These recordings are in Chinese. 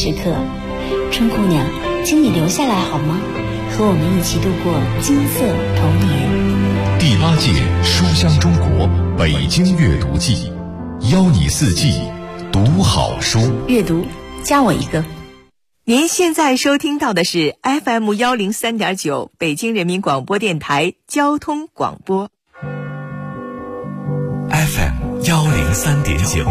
时刻。春姑娘，请你留下来好吗？和我们一起度过金色童年。 第8届书香中国北京阅读季，邀你四季读好书。 阅读，加我一个。 您现在收听到的是 FM103.9 北京人民广播电台交通广播。 FM103.9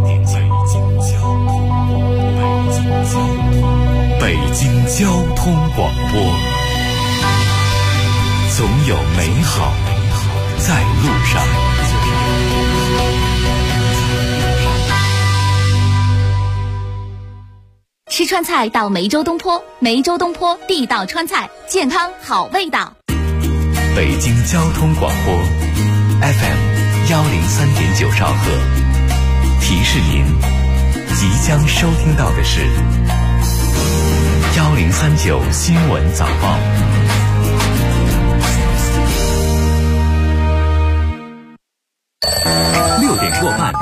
北京交通广播，总有美好在路上。 吃川菜到梅州东坡，梅州东坡地道川菜，健康好味道。 北京交通广播 FM103.9 兆赫，提示您即将收听到的是1039新闻早报。6点过半，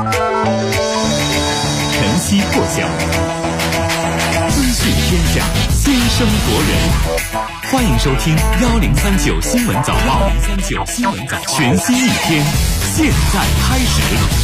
晨曦破晓，资讯天下，先声夺人。欢迎收听1039新闻早报。全新一天，现在开始。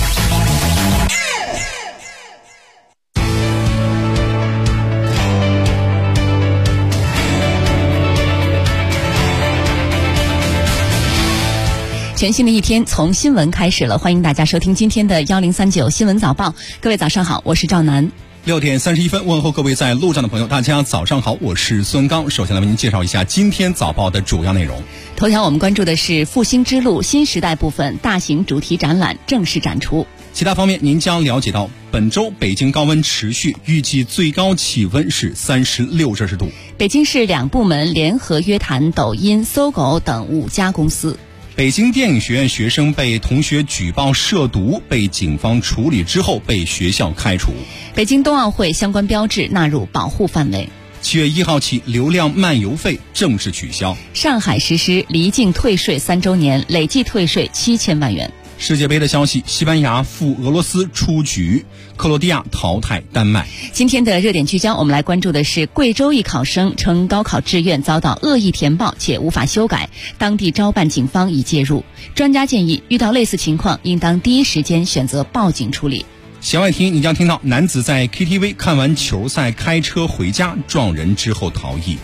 全新的一天从新闻开始了，欢迎大家收听今天的1039新闻早报。各位早上好，我是赵楠。 6点31分，问候各位在路上的朋友，大家早上好，我是孙刚。首先来为您介绍一下今天早报的主要内容。 头条我们关注的是复兴之路新时代部分大型主题展览正式展出。 其他方面您将了解到，本周北京高温持续，预计最高气温是36摄氏度。 北京市2部门联合约谈抖音、搜狗等5家公司。 北京电影学院学生被同学举报涉毒，被警方处理之后被学校开除。 北京冬奥会相关标志纳入保护范围。 7月1号起，流量漫游费正式取消。 上海实施离境退税3周年，累计退税7000万元。 世界杯的消息，西班牙负俄罗斯出局，克罗地亚淘汰丹麦。 今天的热点聚焦，我们来关注的是贵州一考生称高考志愿遭到恶意填报且无法修改，当地招办警方已介入。专家建议，遇到类似情况，应当第一时间选择报警处理。 弦外听，你将听到男子在 KTV 看完球赛开车回家，撞人之后逃逸。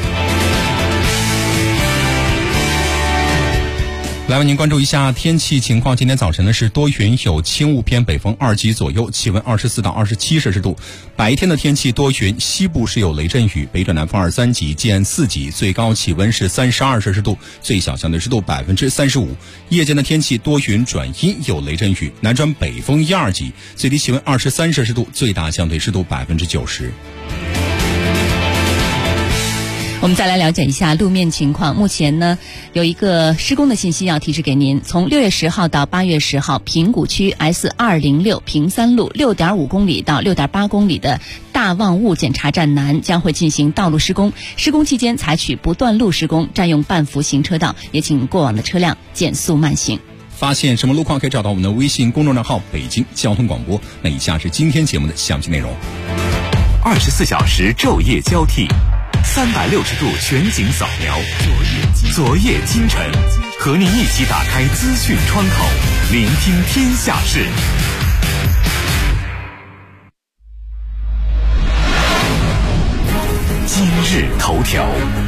来为您关注一下天气情况。今天早晨呢是多云有轻雾偏北风2级左右，气温24到27摄氏度。白天的天气多云，西部是有雷阵雨，北转南风2、3级见4级，最高气温是32摄氏度，最小相对湿度35%。夜间的天气多云转阴，有雷阵雨，南转北风1、2级，最低气温23摄氏度，最大相对湿度90%。 我们再来了解一下路面情况。目前呢，有一个施工的信息要提示给您。从6月10号到8月10号，平谷区 S206 平三路 6.5 公里到6.8公里的大望雾检查站南将会进行道路施工。施工期间采取不断路施工，占用半幅行车道，也请过往的车辆减速慢行。 发现什么路况可以找到我们的微信公众账号北京交通广播。那以下是今天节目的详细内容。 24小时昼夜交替，360度全景扫描，昨夜今晨，和您一起打开资讯窗口，聆听天下事。今日头条。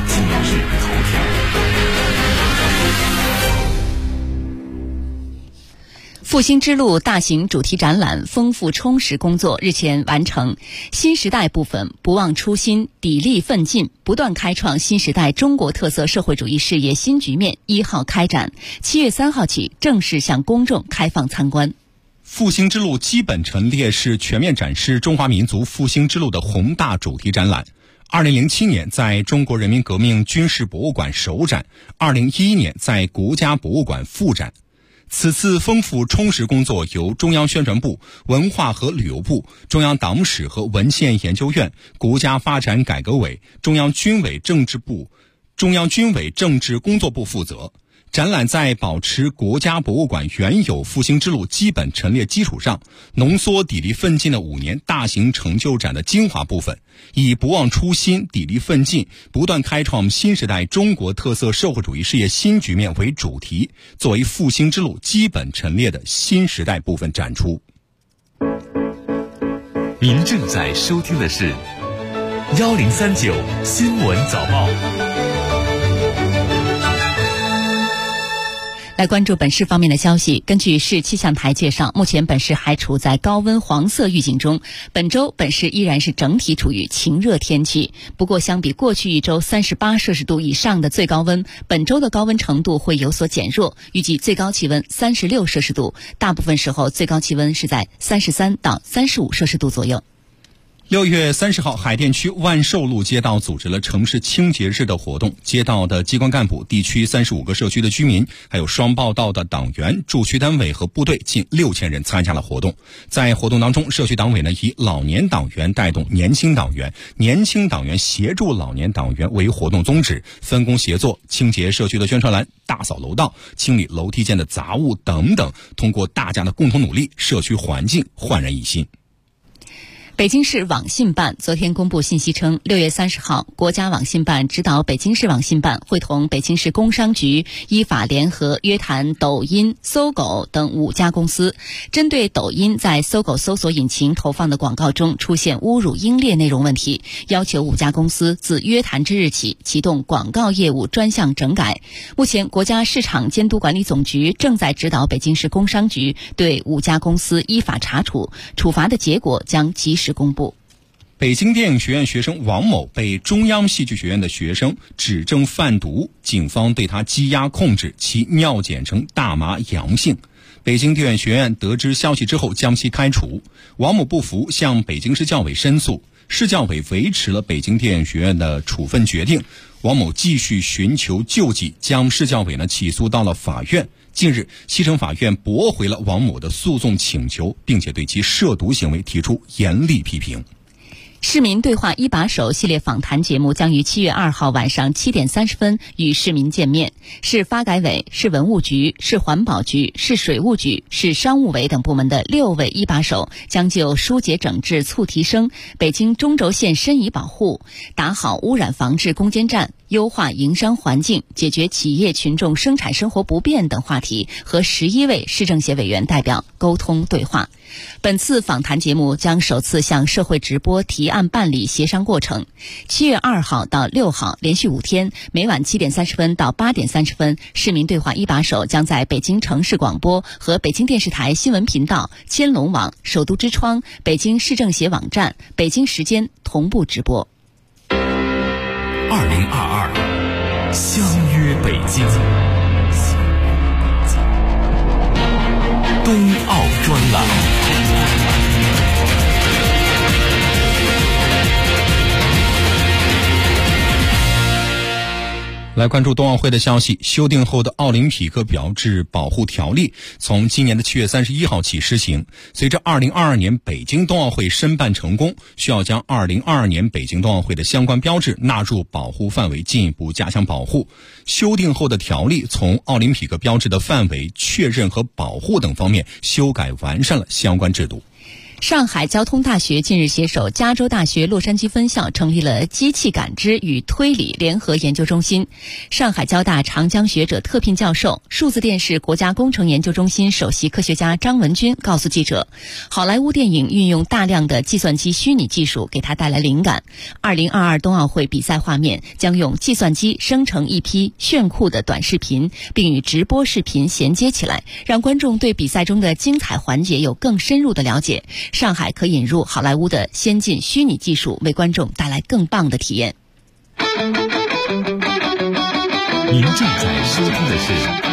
复兴之路大型主题展览丰富充实工作日前完成，新时代部分不忘初心，砥砺奋进，不断开创新时代中国特色社会主义事业新局面1号开展，7月3号起正式向公众开放参观。 复兴之路基本陈列是全面展示中华民族复兴之路的宏大主题展览。2007年在中国人民革命军事博物馆首展，2011年在国家博物馆复展。此次丰富充实工作由中央宣传部、文化和旅游部、中央党史和文献研究院、国家发展改革委、中央军委政治部、中央军委政治工作部负责。 展览在保持国家博物馆原有复兴之路基本陈列基础上，浓缩砥砺奋进的5年大型成就展的精华部分，以不忘初心、砥砺奋进、不断开创新时代中国特色社会主义事业新局面为主题，作为复兴之路基本陈列的新时代部分展出。 您正在收听的是1039新闻早报。 来关注本市方面的消息。根据市气象台介绍，目前本市还处在高温黄色预警中，本周本市依然是整体处于晴热天气。不过相比过去一周38摄氏度以上的最高温，本周的高温程度会有所减弱，预计最高气温36摄氏度，大部分时候最高气温是在33到35摄氏度左右。 6月30号，海淀区万寿路街道组织了城市清洁日的活动，街道的机关干部、地区35个社区的居民，还有双报道的党员、驻区单位和部队近6000人参加了活动。在活动当中，社区党委呢以老年党员带动年轻党员，年轻党员协助老年党员为活动宗旨，分工协作，清洁社区的宣传栏、大扫楼道、清理楼梯间的杂物等等，通过大家的共同努力，社区环境焕然一新。 北京市网信办昨天公布信息称，6月30号，国家网信办指导北京市网信办会同北京市工商局依法联合约谈抖音、搜狗等5家公司，针对抖音在搜狗搜索引擎投放的广告中出现侮辱英烈内容问题，要求5家公司自约谈之日起启动广告业务专项整改。目前，国家市场监督管理总局正在指导北京市工商局对5家公司依法查处，处罚的结果将及时公布。 北京电影学院学生王某被中央戏剧学院的学生指证贩毒，警方对他羁押控制，其尿检呈大麻阳性。北京电影学院得知消息之后将其开除。王某不服，向北京市教委申诉，市教委维持了北京电影学院的处分决定。王某继续寻求救济，将市教委起诉到了法院。近日，西城法院驳回了王某的诉讼请求，并且对其涉毒行为提出严厉批评。 市民对话一把手系列访谈节目将于7月2号晚上7点30分与市民见面。市发改委、市文物局、市环保局、市水务局、市商务委等部门的6位一把手将就疏解整治促提升、北京中轴线申遗保护、打好污染防治攻坚战、优化营商环境、解决企业群众生产生活不便等话题和11位市政协委员代表沟通对话。本次访谈节目将首次向社会直播提案办理协商过程。7月2号到6号连续5天，每晚7点30分到8点30分，市民对话一把手将在北京城市广播和北京电视台新闻频道、千龙网、首都之窗、北京市政协网站、北京时间同步直播。 2022相约北京冬奥专栏。 来关注冬奥会的消息。修订后的奥林匹克标志保护条例从今年的7月31号起施行。随着2022年北京冬奥会申办成功，需要将2022年北京冬奥会的相关标志纳入保护范围，进一步加强保护。修订后的条例从奥林匹克标志的范围、确认和保护等方面修改完善了相关制度。 上海交通大学近日携手加州大学洛杉矶分校成立了机器感知与推理联合研究中心。上海交大长江学者特聘教授、数字电视国家工程研究中心首席科学家张文军告诉记者，好莱坞电影运用大量的计算机虚拟技术给他带来灵感。2022冬奥会比赛画面将用计算机生成一批炫酷的短视频，并与直播视频衔接起来，让观众对比赛中的精彩环节有更深入的了解。上海可引入好莱坞的先进虚拟技术，为观众带来更棒的体验。 您正在收听的是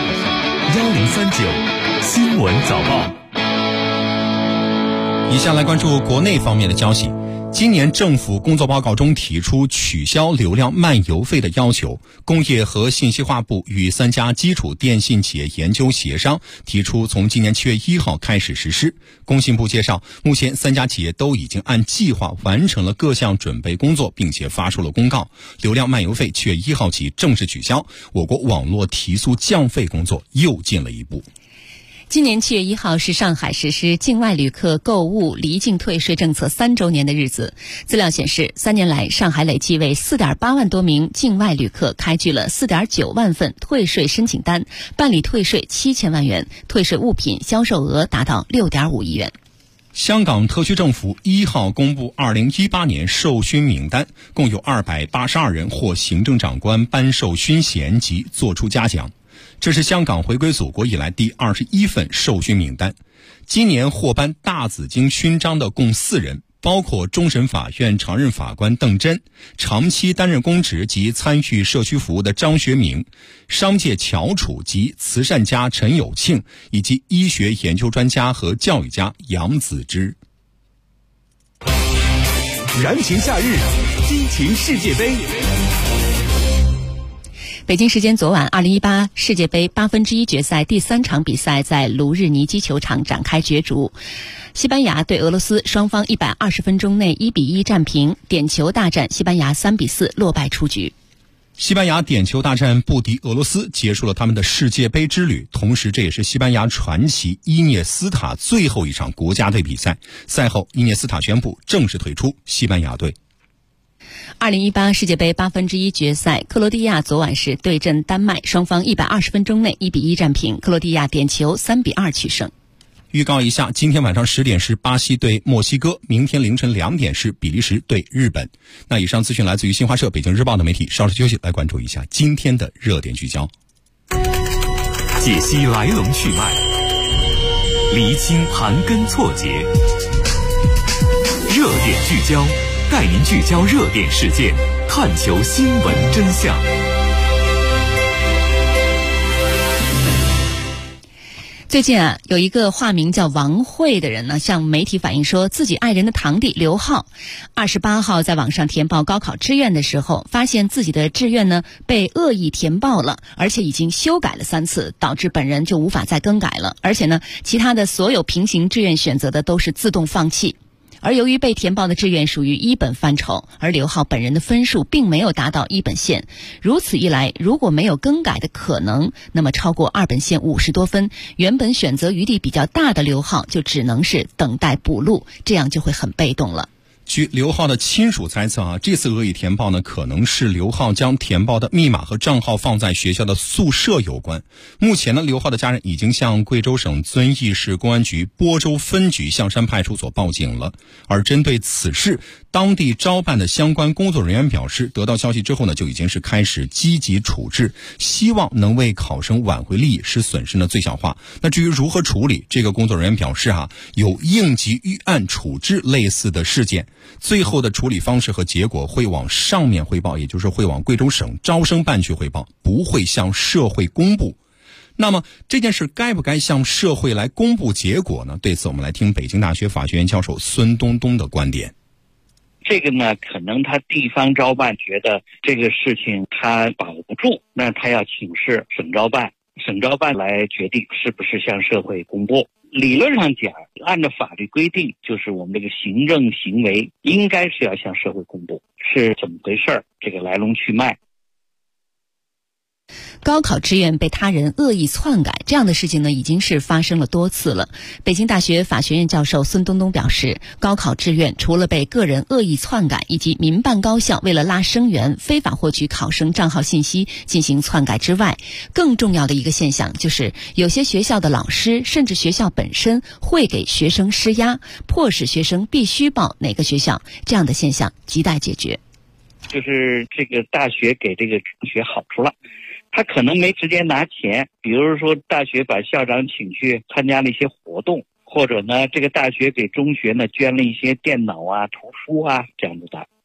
1039新闻早报。 以下来关注国内方面的消息。 今年政府工作报告中提出取消流量漫游费的要求，工业和信息化部与3家基础电信企业研究协商，提出从今年7月1号开始实施。工信部介绍，目前3家企业都已经按计划完成了各项准备工作，并且发出了公告，流量漫游费7月1号起正式取消，我国网络提速降费工作又进了一步。 今年7月1号是上海实施境外旅客购物离境退税政策3周年的日子。资料显示，3年来，上海累计为4.8万多名境外旅客开具了4.9万份退税申请单，办理退税7000万元，退税物品销售额达到6.5亿元。 香港特区政府1号公布2018年授勋名单，共有282人获行政长官颁授勋衔及作出嘉奖。这是香港回归祖国以来第21份授勋名单。今年获颁大紫荆勋章的共4人，包括终审法院常任法官邓真，长期担任公职及参与社区服务的张学明，商界翘楚及慈善家陈有庆，以及医学研究专家和教育家杨子之。 燃情夏日，激情世界杯。 北京时间昨晚，2018世界杯1/8决赛第3场比赛在卢日尼基球场展开角逐。西班牙对俄罗斯，双方120分钟内1-1战平，点球大战，西班牙3-4落败出局。 西班牙点球大战不敌俄罗斯，结束了他们的世界杯之旅。同时，这也是西班牙传奇伊涅斯塔最后一场国家队比赛。赛后，伊涅斯塔宣布正式退出西班牙队。 2018世界杯1/8决赛，克罗地亚昨晚是对阵丹麦，双方120分钟内1-1战平，克罗地亚点球3-2取胜。 预告一下，今天晚上10点是巴西对墨西哥，明天凌晨2点是比利时对日本。那以上资讯来自于新华社、北京日报的媒体。稍事休息，来关注一下今天的热点聚焦， 解析来龙去脉，厘清盘根错节，热点聚焦，带您聚焦热点事件，探求新闻真相。 最近有一个化名叫王慧的人呢，向媒体反映说，自己爱人的堂弟刘浩28号在网上填报高考志愿的时候，发现自己的志愿呢被恶意填报了，而且已经修改了3次，导致本人就无法再更改了。而且呢，其他的所有平行志愿选择的都是自动放弃。而由于被填报的志愿属于一本范畴，而刘浩本人的分数并没有达到一本线，如此一来，如果没有更改的可能，那么超过二本线50多分，原本选择余地比较大的刘浩就只能是等待补录，这样就会很被动了。 据刘浩的亲属猜测这次恶意填报呢，可能是刘浩将填报的密码和账号放在学校的宿舍有关。目前呢，刘浩的家人已经向贵州省遵义市公安局播州分局象山派出所报警了。而针对此事，当地招办的相关工作人员表示，得到消息之后呢，就已经是开始积极处置，希望能为考生挽回利益，使损失呢最小化。那至于如何处理，这个工作人员表示有应急预案处置类似的事件。最后的处理方式和结果会往上面汇报，也就是会往贵州省招生办去汇报，不会向社会公布。那么这件事该不该向社会来公布结果呢？对此我们来听北京大学法学院教授孙东东的观点。 这个呢，可能他地方招办觉得这个事情他把握不住，那他要请示省招办，省招办来决定是不是向社会公布。理论上讲，按照法律规定，就是我们这个行政行为应该是要向社会公布，是怎么回事，这个来龙去脉。 高考志愿被他人恶意篡改，这样的事情呢，已经是发生了多次了。北京大学法学院教授孙东东表示，高考志愿除了被个人恶意篡改，以及民办高校为了拉生源非法获取考生账号信息进行篡改之外，更重要的一个现象就是有些学校的老师甚至学校本身会给学生施压，迫使学生必须报哪个学校，这样的现象亟待解决。 就是这个大学给这个中学好处了，他可能没直接拿钱，比如说大学把校长请去参加了一些活动，或者呢这个大学给中学呢捐了一些电脑图书这样子的。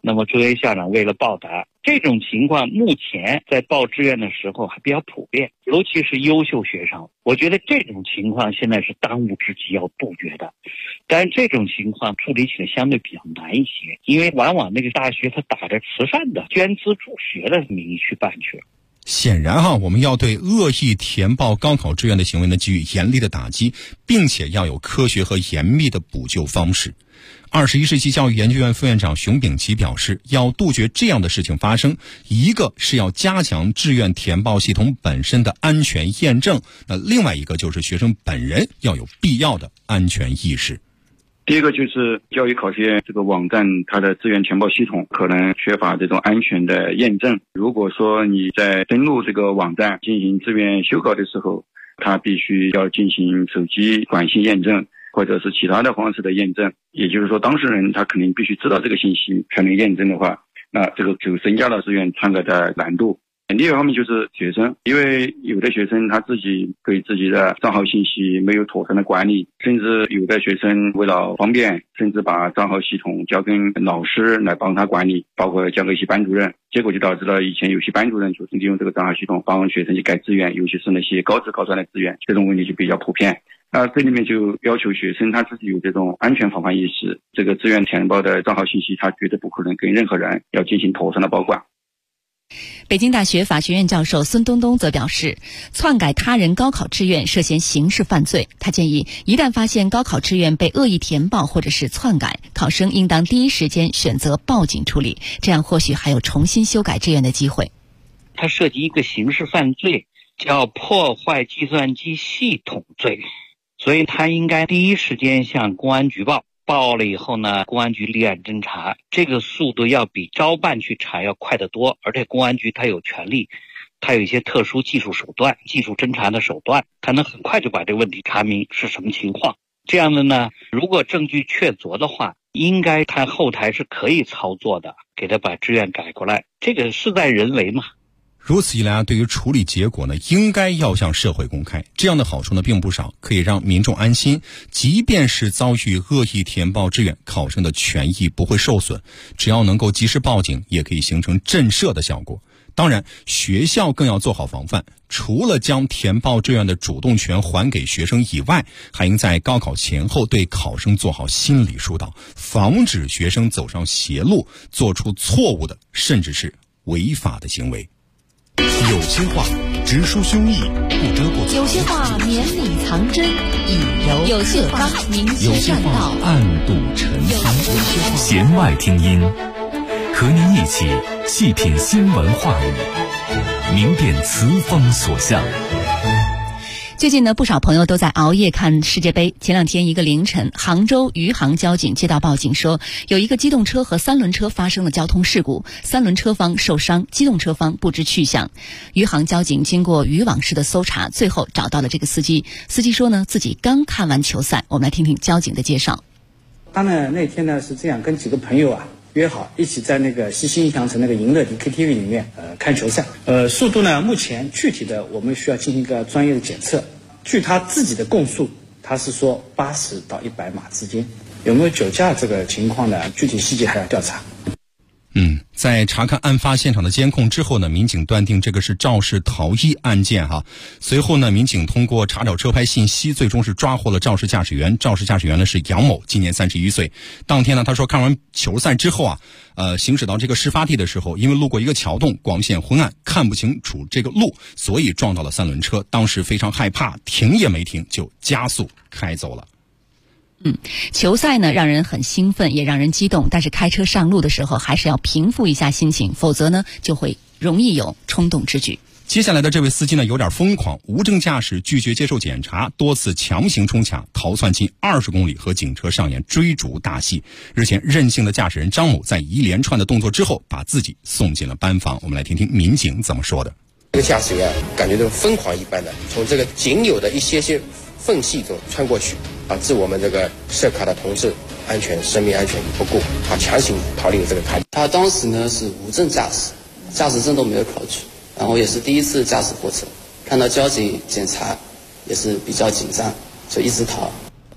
那么作为校长为了报答，这种情况目前在报志愿的时候还比较普遍，尤其是优秀学生。我觉得这种情况现在是当务之急要杜绝的。但是这种情况处理起来相对比较难一些，因为往往那个大学它打着慈善的捐资助学的名义去办去了。 显然我们要对恶意填报高考志愿的行为呢给予严厉的打击，并且要有科学和严密的补救方式。21世纪教育研究院副院长熊丙奇表示，要杜绝这样的事情发生，一个是要加强志愿填报系统本身的安全验证，那另外一个就是学生本人要有必要的安全意识。 第一个就是教育考试院这个网站，它的志愿填报系统可能缺乏这种安全的验证。如果说你在登录这个网站进行志愿修稿的时候，它必须要进行手机短信验证，或者是其他的方式的验证。也就是说，当事人他肯定必须知道这个信息才能验证的话，那这个就增加了志愿参考的难度。另一方面就是学生，因为有的学生他自己对自己的账号信息没有妥善的管理，甚至有的学生为了方便，甚至把账号系统交给老师来帮他管理，包括交给一些班主任，结果就导致了以前有些班主任就利用这个账号系统帮学生去改志愿，尤其是那些高职高专的志愿，这种问题就比较普遍。那这里面就要求学生他自己有这种安全防范意识，这个志愿填报的账号信息他绝对不可能跟任何人要进行妥善的保管。 北京大学法学院教授孙东东则表示，篡改他人高考志愿涉嫌刑事犯罪。他建议，一旦发现高考志愿被恶意填报或者是篡改，考生应当第一时间选择报警处理，这样或许还有重新修改志愿的机会。 它涉及一个刑事犯罪，叫破坏计算机系统罪，所以他应该第一时间向公安局报了以后呢，公安局立案侦查，这个速度要比招办去查要快得多，而且公安局它有权利，它有一些特殊技术手段、技术侦查的手段，它能很快就把这个问题查明是什么情况。这样的呢，如果证据确凿的话，应该它后台是可以操作的，给它把志愿改过来，这个事在人为嘛。 如此一来对于处理结果呢，应该要向社会公开，这样的好处呢并不少，可以让民众安心，即便是遭遇恶意填报志愿，考生的权益不会受损，只要能够及时报警，也可以形成震慑的效果。当然，学校更要做好防范，除了将填报志愿的主动权还给学生以外，还应在高考前后对考生做好心理疏导，防止学生走上邪路，做出错误的甚至是违法的行为。 有些话直抒胸臆，不遮不藏； 有些话绵里藏针，以柔有些话明有些话确道， 暗度陈仓。 弦外听音，和您一起细品新闻话语，明辨词风所向。 最近呢，不少朋友都在熬夜看世界杯。前两天一个凌晨，杭州余杭交警接到报警说，有一个机动车和三轮车发生了交通事故，三轮车方受伤，机动车方不知去向。余杭交警经过渔网式的搜查，最后找到了这个司机。司机说呢，自己刚看完球赛。我们来听听交警的介绍。 他呢那天呢是这样，跟几个朋友约好一起在那个西新翔城那个盈乐迪 KTV 里面看球赛。速度呢，目前具体的我们需要进行一个专业的检测。据他自己的供述，他是说80到100码之间。有没有酒驾这个情况呢？具体细节还要调查。 在查看案发现场的监控之后呢，民警断定这个是肇事逃逸案件随后呢，民警通过查找车牌信息，最终是抓获了肇事驾驶员。肇事驾驶员呢是杨某，今年31岁。当天呢，他说看完球赛之后行驶到这个事发地的时候，因为路过一个桥洞，光线昏暗，看不清楚这个路，所以撞到了三轮车。当时非常害怕，停也没停，就加速开走了。 球赛呢让人很兴奋，也让人激动，但是开车上路的时候还是要平复一下心情，否则呢就会容易有冲动之举。 接下来的这位司机呢有点疯狂，无证驾驶，拒绝接受检查，多次强行冲卡，逃窜近20公里，和警车上演追逐大戏。日前，任性的驾驶人张某在一连串的动作之后，把自己送进了班房。我们来听听民警怎么说的。 这个驾驶员感觉都疯狂一般的，从这个仅有的一些缝隙中穿过去，置我们这个设卡的同志生命安全于不顾，强行逃离了这个卡。 他当时呢是无证驾驶，驾驶证都没有考取，然后也是第一次驾驶货车，看到交警检查也是比较紧张，就一直逃。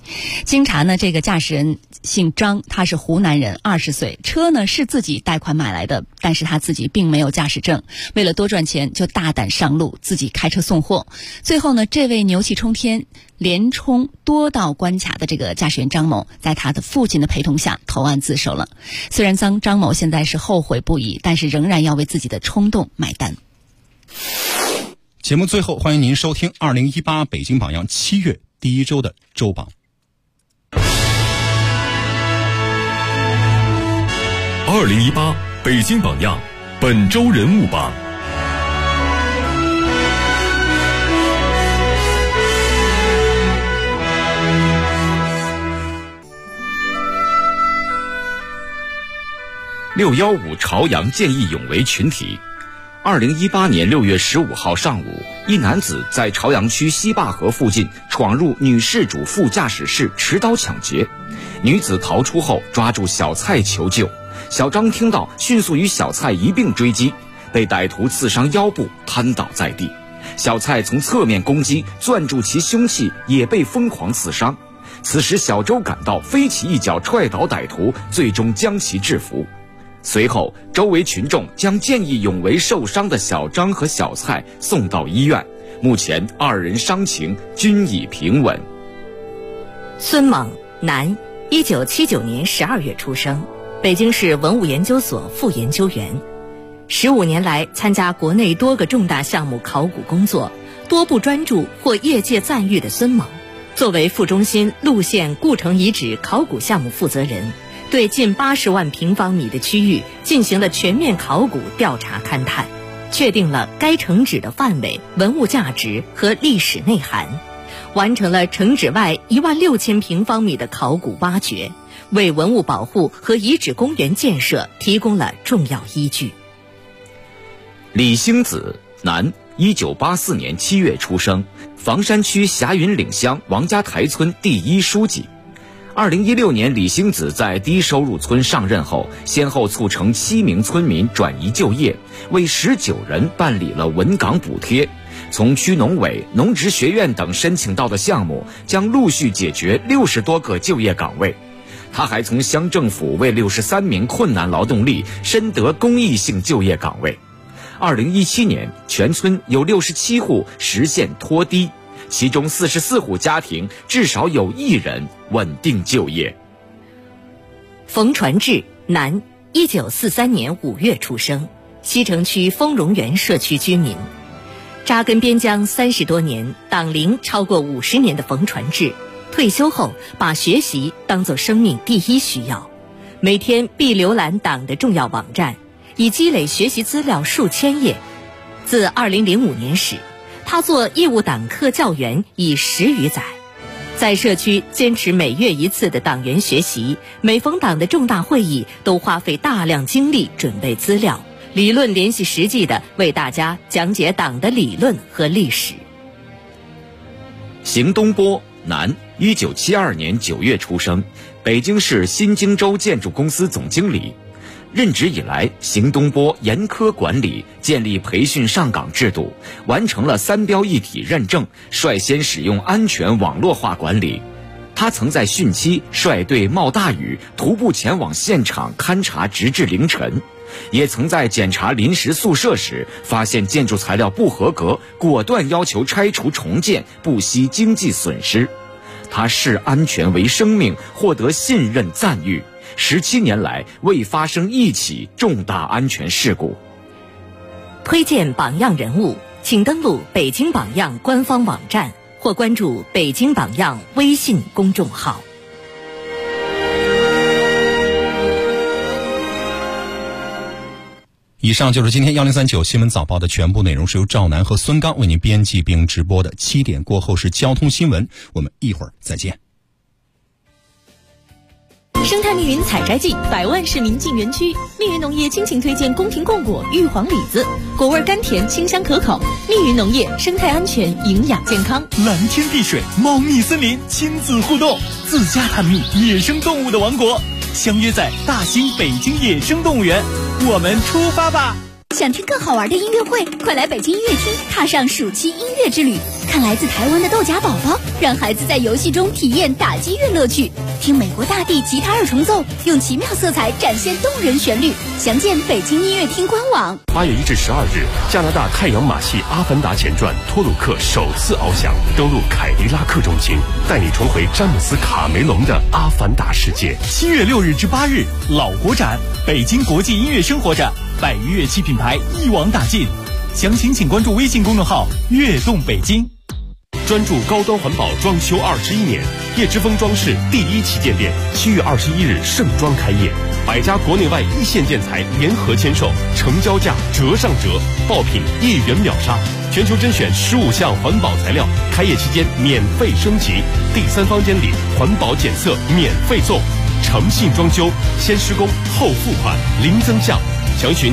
经查呢，这个驾驶人姓张，他是湖南人，20岁，车呢是自己贷款买来的，但是他自己并没有驾驶证，为了多赚钱就大胆上路，自己开车送货。最后呢，这位牛气冲天、连冲多道关卡的这个驾驶员张某，在他的父亲的陪同下投案自首了。虽然张某现在是后悔不已，但是仍然要为自己的冲动买单。 节目最后，欢迎您收听2018北京榜样7月第1周的周榜。 2018北京榜样本周人物榜。 615朝阳见义勇为群体。2018年6月15号上午，一男子在朝阳区西坝河附近闯入女事主副驾驶室持刀抢劫，女子逃出后抓住小蔡求救，小张听到迅速与小蔡一并追击，被歹徒刺伤腰部，瘫倒在地。小蔡从侧面攻击，攥住其凶器，也被疯狂刺伤。此时小周赶到，飞起一脚踹倒歹徒，最终将其制服。随后周围群众将见义勇为受伤的小张和小蔡送到医院，目前2人伤情均已平稳。 孙猛，男，1979年12月出生，北京市文物研究所副研究员，15年来参加国内多个重大项目考古工作，多部专著获业界赞誉的孙猛，作为副中心陆县故城遗址考古项目负责人，对近80万平方米的区域进行了全面考古调查勘探，确定了该城址的范围、文物价值和历史内涵，完成了城址外16000平方米的考古挖掘，为文物保护和遗址公园建设提供了重要依据。 李兴子，男，1984年7月出生，房山区霞云岭乡王家台村第1书记。2016年，李兴子在低收入村上任后，先后促成7名村民转移就业，为19人办理了稳岗补贴。从区农委、农职学院等申请到的项目，将陆续解决60多个就业岗位。他还从乡政府为63名困难劳动力深得公益性就业岗位。2017年，全村有67户实现脱低，其中44户家庭至少有1人稳定就业。 冯传志，男，1943年5月出生，西城区丰荣园社区居民。扎根边疆30多年，党龄超过50年的冯传志，退休后把学习当作生命第一需要，每天必浏览党的重要网站，已积累学习资料数千页。自2005年始，他做义务党课教员已10余载，在社区坚持每月1次的党员学习，每逢党的重大会议都花费大量精力准备资料，理论联系实际的为大家讲解党的理论和历史。 邢东波，男，1972年9月出生，北京市新京州建筑公司总经理。任职以来，邢东波严苛管理，建立培训上岗制度，完成了3标一体认证，率先使用安全网络化管理。他曾在汛期率队冒大雨徒步前往现场勘察直至凌晨，也曾在检查临时宿舍时发现建筑材料不合格，果断要求拆除重建，不惜经济损失。他视安全为生命，获得信任赞誉。17年来未发生一起重大安全事故。 推荐榜样人物，请登录北京榜样官方网站或关注北京榜样微信公众号。 以上就是今天1039新闻早报的全部内容，是由赵楠和孙刚为您编辑并直播的。7点过后是交通新闻，我们一会儿再见。 生态密云采摘季，100万市民进园区。密云农业倾情推荐宫廷贡果、玉皇李子，果味甘甜，清香可口。密云农业，生态安全，营养健康。 蓝天碧水，茂密森林，亲子互动，自家探秘野生动物的王国。相约在大兴北京野生动物园，我们出发吧！ 想听更好玩的音乐会，快来北京音乐厅，踏上暑期音乐之旅。看来自台湾的豆荚宝宝，让孩子在游戏中体验打击乐乐趣；听美国大地吉他二重奏，用奇妙色彩展现动人旋律。详见北京音乐厅官网。 8月1至12日，加拿大太阳马戏《阿凡达前传》托鲁克首次翱翔，登陆凯迪拉克中心，带你重回詹姆斯·卡梅隆的阿凡达世界。 7月6日至8日，老国展，北京国际音乐生活展，100余乐器品牌一网打尽。详情请关注微信公众号“悦动北京”。 专注高端环保装修21年，叶之峰装饰第1旗舰店7月21日盛装开业，100家国内外一线建材联合签售，成交价折上折，爆品1元秒杀，全球甄选15项环保材料，开业期间免费升级，第3房间里环保检测免费送，诚信装修，先施工后付款，零增项。详询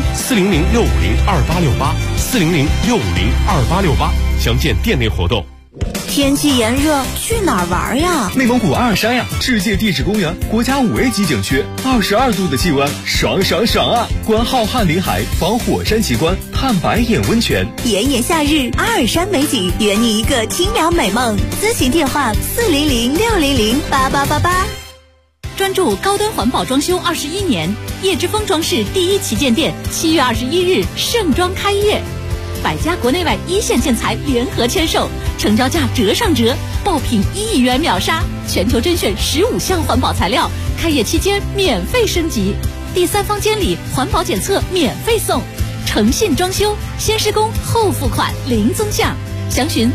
400-650-2868，400-650-2868，详见店内活动。 天气炎热，去哪儿玩呀？ 内蒙古阿尔山呀，世界地质公园，国家5A级景区，22度的气温，爽爽爽啊！观浩瀚林海，访火山奇观，探白眼温泉。 炎炎夏日，阿尔山美景，圆你一个清凉美梦。咨询电话400-600-8888。 专注高端环保装修21年，叶之峰装饰第1旗舰店7月21日盛装开业，100家国内外一线建材联合签售，成交价折上折，爆品1亿元秒杀，全球甄选15项环保材料，开业期间免费升级，第3房间里环保检测免费送，诚信装修，先施工后付款，零增项。详询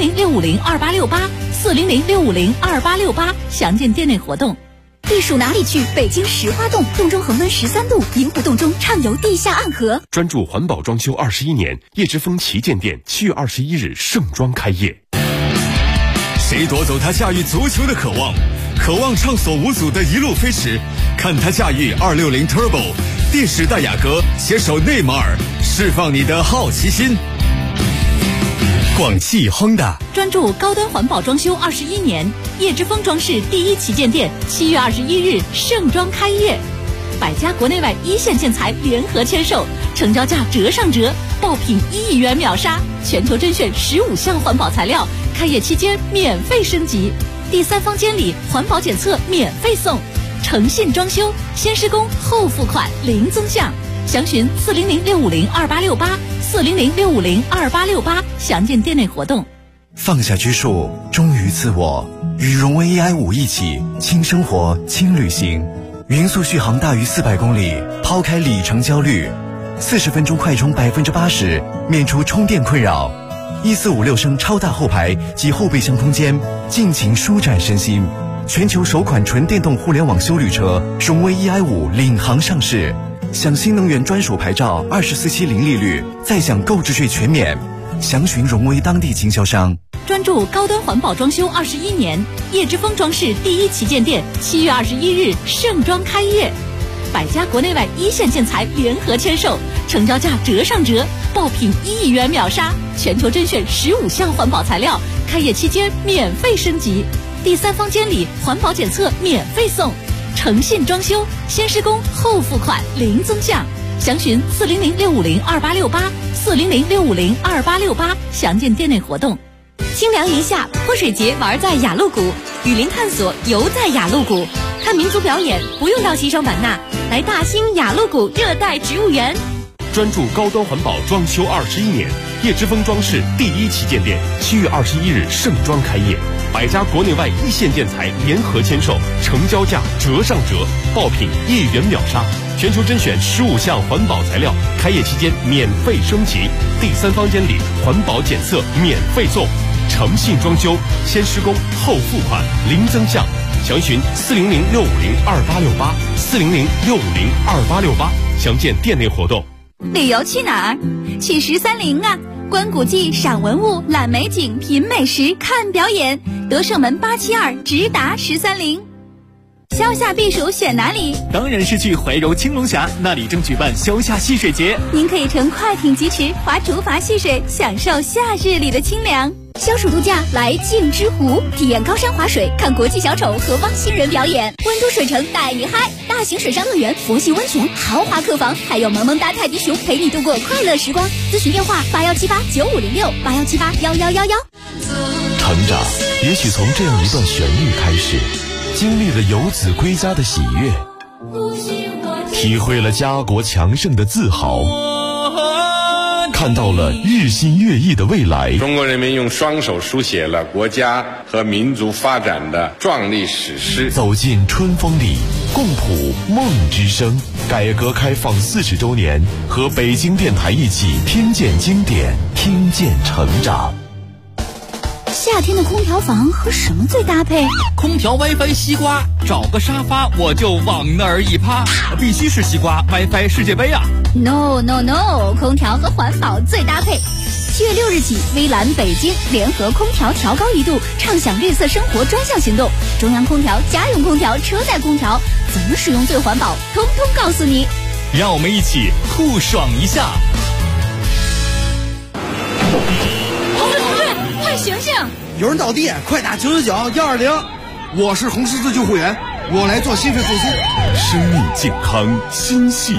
400-650-2868，400-650-2868，详见店内活动。 避暑哪里去？北京石花洞，洞中恒温13度，银湖洞中畅游地下暗河。 专注环保装修21年，叶之峰旗舰店7月21日盛装开业。 谁夺走他驾驭足球的渴望？渴望畅所无阻的一路飞驰，看他驾驭260 Turbo， 第10代雅阁携手内马尔，释放你的好奇心。广汽 Honda 专注高端环保装修21年，叶之峰装饰第1旗舰店7月21日盛装开业，100家国内外一线建材联合签售，成交价折上折，爆品1亿元秒杀，全球甄选15项环保材料，开业期间免费升级，第3房间里环保检测免费送，诚信装修，先施工后付款，零增项。详询400-650-2868，400-650-2868，详见店内活动。 放下拘束，忠于自我，与荣威 AI5一起轻生活轻旅行，匀速续航大于400公里，抛开里程焦虑，40分钟快充80%，免除充电困扰，1456升超大后排及后备箱空间，尽情舒展身心。全球首款纯电动互联网休旅车荣威 EI5领航上市，享新能源专属牌照，24期零利率，再享购置税全免。详询荣威当地经销商。 专注高端环保装修21年，叶之峰装饰第1旗舰店7月21日盛装开业，100家国内外一线建材联合签售，成交价折上折，爆品1亿元秒杀，全球甄选15项环保材料，开业期间免费升级，第3房间里环保检测免费送，诚信装修，先施工后付款，零增项。详询400-650-2868，400-650-2868，详见店内活动。 清凉一夏，泼水节玩在雅鹿谷，雨林探索游在雅鹿谷，看民族表演不用到西双版纳，来大兴雅鹿谷热带植物园。 专注高端环保装修21年，叶之峰装饰第1旗舰店7月21日盛装开业，100家国内外一线建材联合签售，成交价折上折，爆品1元秒杀，全球甄选15项环保材料，开业期间免费升级，第3房间里环保检测免费送，诚信装修，先施工后付款，零增项。详询400-650-2868，400-650-2868，详见店内活动。 旅游去哪儿？去13陵啊！观古迹、赏文物、览美景、品美食、看表演，德胜门872直达13陵。消夏避暑选哪里？ 当然是去怀柔青龙峡，那里正举办消夏戏水节。 您可以乘快艇疾驰，划竹筏戏水，享受夏日里的清凉。 消暑度假来镜之湖，体验高山滑水，看国际小丑和汪星人表演。温都水城带你嗨，大型水上乐园、佛系温泉、豪华客房，还有萌萌哒泰迪熊陪你度过快乐时光。咨询电话81789506，81781111。 成长也许从这样一段旋律开始，经历了游子归家的喜悦，体会了家国强盛的自豪，看到了日新月异的未来。 中国人民用双手书写了国家和民族发展的壮丽史诗。 走进春风里，共谱梦之声。改革开放40周年，和北京电台一起听见经典，听见成长。 夏天的空调房和什么最搭配？ 空调 WiFi 西瓜，找个沙发我就往那儿一趴，必须是西瓜 WiFi 世界杯啊 ！No， 空调和环保最搭配。7月6日起，微蓝北京联合空调调高1度，畅享绿色生活专项行动。中央空调、家用空调、车载空调，怎么使用最环保，通通告诉你。 让我们一起酷爽一下！ 同志，快醒醒！ 有人倒地，快打999-120。我是红十字救护员，我来做心肺复苏。 生命健康心系